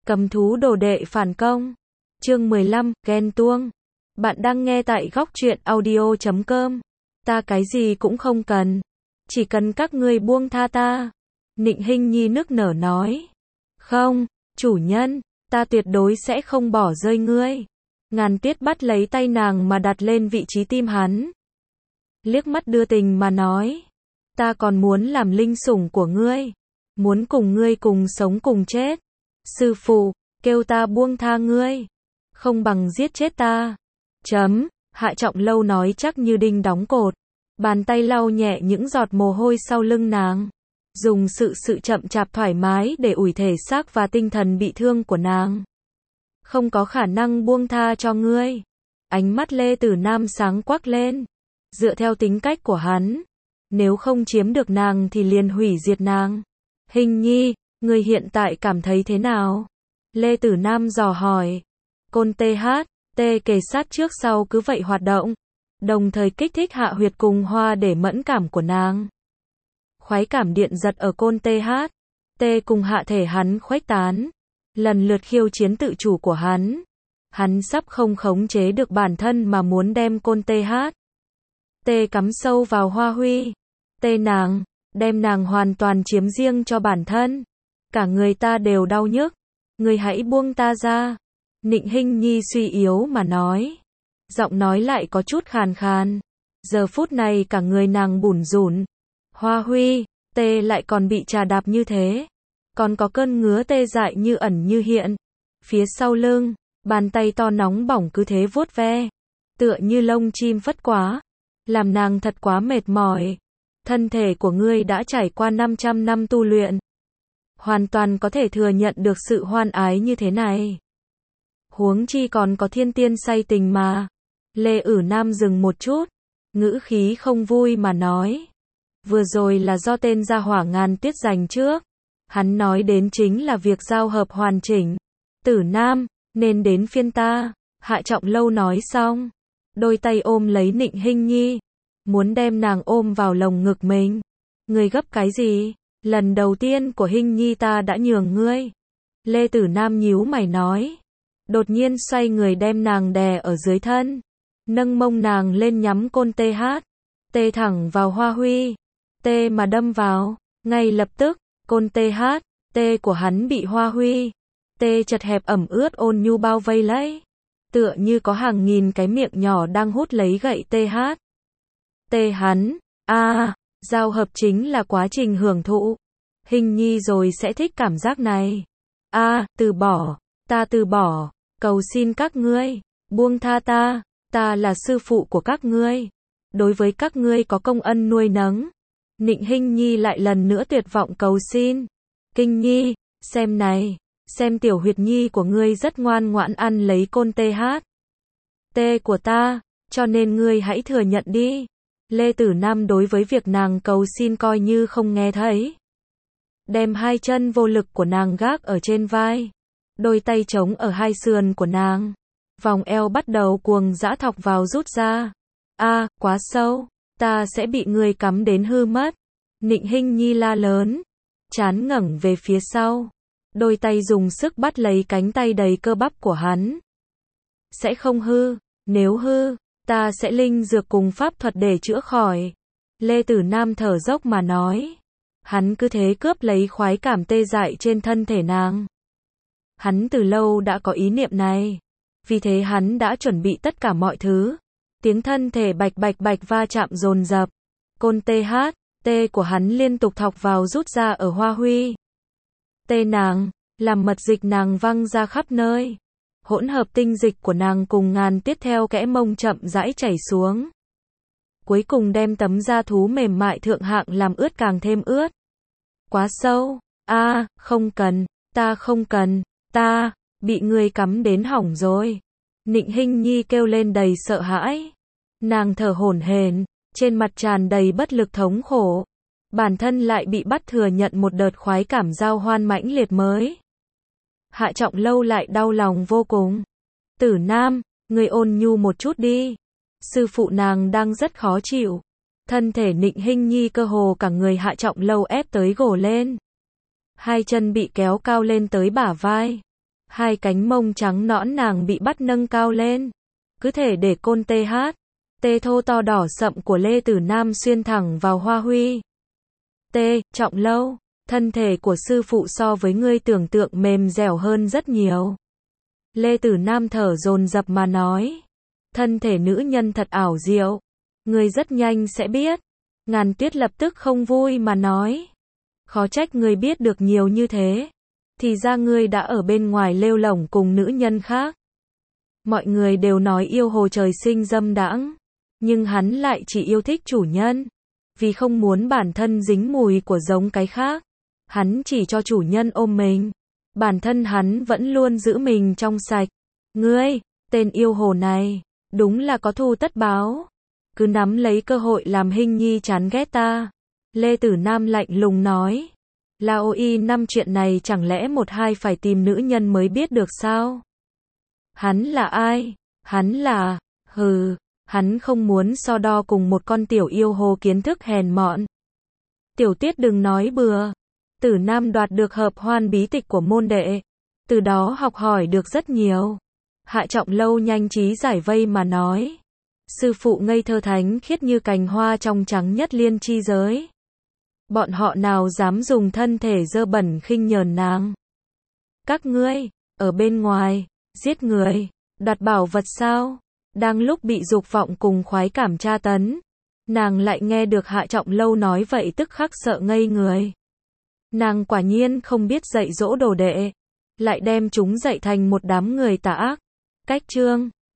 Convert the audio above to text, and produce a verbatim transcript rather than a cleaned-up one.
Cầm thú đồ đệ phản công. Chương mười lăm, ghen tuông. Bạn đang nghe tại góc truyện audio chấm com. Ta cái gì cũng không cần. Chỉ cần các ngươi buông tha ta. Nịnh Hinh Nhi nức nở nói. Không, chủ nhân, ta tuyệt đối sẽ không bỏ rơi ngươi. Ngàn Tiết bắt lấy tay nàng mà đặt lên vị trí tim hắn. Liếc mắt đưa tình mà nói. Ta còn muốn làm linh sủng của ngươi. Muốn cùng ngươi cùng sống cùng chết. Sư phụ, kêu ta buông tha ngươi. Không bằng giết chết ta. Chấm, Hạ Trọng Lâu nói chắc như đinh đóng cột. Bàn tay lau nhẹ những giọt mồ hôi sau lưng nàng. Dùng sự sự chậm chạp thoải mái để ủi thể xác và tinh thần bị thương của nàng. Không có khả năng buông tha cho ngươi. Ánh mắt Lê Tử Nam sáng quắc lên. Dựa theo tính cách của hắn, nếu không chiếm được nàng thì liền hủy diệt nàng. Hình Nhi, ngươi hiện tại cảm thấy thế nào? Lê Tử Nam dò hỏi. Côn tê hát, tê kề sát trước sau cứ vậy hoạt động, đồng thời kích thích hạ huyệt cùng hoa để mẫn cảm của nàng. Khoái cảm điện giật ở côn tê hát, tê cùng hạ thể hắn khuếch tán, lần lượt khiêu chiến tự chủ của hắn. Hắn sắp không khống chế được bản thân mà muốn đem côn tê hát, tê cắm sâu vào hoa huy, tê nàng, đem nàng hoàn toàn chiếm riêng cho bản thân. Cả người ta đều đau nhức, ngươi hãy buông ta ra. Nịnh Hinh Nhi suy yếu mà nói. Giọng nói lại có chút khàn khàn. Giờ phút này cả người nàng bủn rủn. Hoa huy, tê lại còn bị trà đạp như thế. Còn có cơn ngứa tê dại như ẩn như hiện. Phía sau lưng, bàn tay to nóng bỏng cứ thế vuốt ve. Tựa như lông chim phất quá. Làm nàng thật quá mệt mỏi. Thân thể của ngươi đã trải qua năm trăm năm tu luyện. Hoàn toàn có thể thừa nhận được sự hoan ái như thế này. Huống chi còn có thiên tiên say tình mà. Lê Ử Nam dừng một chút, ngữ khí không vui mà nói. Vừa rồi là do tên gia hỏa Ngàn Tiết giành trước. Hắn nói đến chính là việc giao hợp hoàn chỉnh. Tử Nam, nên đến phiên ta. Hạ Trọng Lâu nói xong, đôi tay ôm lấy Nịnh Hinh Nhi, muốn đem nàng ôm vào lồng ngực mình. Ngươi gấp cái gì? Lần đầu tiên của Hinh Nhi ta đã nhường ngươi. Lê Tử Nam nhíu mày nói. Đột nhiên xoay người đem nàng đè ở dưới thân. Nâng mông nàng lên nhắm côn tê hát. Tê thẳng vào hoa huy. Tê mà đâm vào. Ngay lập tức, côn tê hát, tê của hắn bị hoa huy. Tê chật hẹp ẩm ướt ôn nhu bao vây lấy. Tựa như có hàng nghìn cái miệng nhỏ đang hút lấy gậy tê hát. Tê hắn, a à, giao hợp chính là quá trình hưởng thụ. Hình Nhi rồi sẽ thích cảm giác này. A à, từ bỏ, ta từ bỏ, cầu xin các ngươi, buông tha ta, ta là sư phụ của các ngươi. Đối với các ngươi có công ân nuôi nấng. Nịnh Hinh Nhi lại lần nữa tuyệt vọng cầu xin. Kinh Nhi, xem này, xem tiểu huyệt nhi của ngươi rất ngoan ngoãn ăn lấy côn tê hát. Tê của ta, cho nên ngươi hãy thừa nhận đi. Lê Tử Nam đối với việc nàng cầu xin coi như không nghe thấy. Đem hai chân vô lực của nàng gác ở trên vai. Đôi tay trống ở hai sườn của nàng. Vòng eo bắt đầu cuồng dã thọc vào rút ra. A, à, quá sâu, ta sẽ bị ngươi cắm đến hư mất. Nịnh Hinh Nhi la lớn. Chán ngẩng về phía sau. Đôi tay dùng sức bắt lấy cánh tay đầy cơ bắp của hắn. Sẽ không hư, nếu hư, ta sẽ linh dược cùng pháp thuật để chữa khỏi. Lê Tử Nam thở dốc mà nói. Hắn cứ thế cướp lấy khoái cảm tê dại trên thân thể nàng. Hắn từ lâu đã có ý niệm này. Vì thế hắn đã chuẩn bị tất cả mọi thứ. Tiếng thân thể bạch bạch bạch va chạm dồn dập. Côn tê hát, tê của hắn liên tục thọc vào rút ra ở hoa huy. Tê nàng, làm mật dịch nàng văng ra khắp nơi. Hỗn hợp tinh dịch của nàng cùng Ngàn Tiết theo kẽ mông chậm rãi chảy xuống. Cuối cùng đem tấm da thú mềm mại thượng hạng làm ướt càng thêm ướt. Quá sâu, a à, không cần, ta không cần, ta, bị ngươi cắm đến hỏng rồi. Nịnh Hinh Nhi kêu lên đầy sợ hãi. Nàng thở hổn hển, trên mặt tràn đầy bất lực thống khổ. Bản thân lại bị bắt thừa nhận một đợt khoái cảm giao hoan mãnh liệt mới. Hạ Trọng Lâu lại đau lòng vô cùng. Tử Nam, ngươi ôn nhu một chút đi. Sư phụ nàng đang rất khó chịu. Thân thể Nịnh Hinh Nhi cơ hồ cả người Hạ Trọng Lâu ép tới gồ lên. Hai chân bị kéo cao lên tới bả vai. Hai cánh mông trắng nõn nàng bị bắt nâng cao lên. Cứ thể để côn tê hát. Tê thô to đỏ sậm của Lê Tử Nam xuyên thẳng vào Hoa Huy. Tê, Trọng Lâu, thân thể của sư phụ so với ngươi tưởng tượng mềm dẻo hơn rất nhiều. Lê Tử Nam thở dồn dập mà nói. Thân thể nữ nhân thật ảo diệu. Ngươi rất nhanh sẽ biết. Ngàn Tuyết lập tức không vui mà nói. Khó trách ngươi biết được nhiều như thế. Thì ra ngươi đã ở bên ngoài lêu lổng cùng nữ nhân khác. Mọi người đều nói yêu hồ trời sinh dâm đãng. Nhưng hắn lại chỉ yêu thích chủ nhân. Vì không muốn bản thân dính mùi của giống cái khác. Hắn chỉ cho chủ nhân ôm mình. Bản thân hắn vẫn luôn giữ mình trong sạch. Ngươi, tên yêu hồ này, đúng là có thù tất báo. Cứ nắm lấy cơ hội làm hình nhi chán ghét ta. Lê Tử Nam lạnh lùng nói. Lao y năm chuyện này chẳng lẽ một hai phải tìm nữ nhân mới biết được sao? Hắn là ai? Hắn là, hừ, hắn không muốn so đo cùng một con tiểu yêu hồ kiến thức hèn mọn. Tiểu Tuyết đừng nói bừa. Tử Nam đoạt được hợp hoan bí tịch của môn đệ. Từ đó học hỏi được rất nhiều. Hạ Trọng Lâu nhanh trí giải vây mà nói. Sư phụ ngây thơ thánh khiết như cành hoa trong trắng nhất liên chi giới. Bọn họ nào dám dùng thân thể dơ bẩn khinh nhờn nàng. Các ngươi, ở bên ngoài, giết người, đoạt bảo vật sao? Đang lúc bị dục vọng cùng khoái cảm tra tấn. Nàng lại nghe được Hạ Trọng Lâu nói vậy tức khắc sợ ngây người. Nàng quả nhiên không biết dạy dỗ đồ đệ. Lại đem chúng dạy thành một đám người tà ác. Cách chương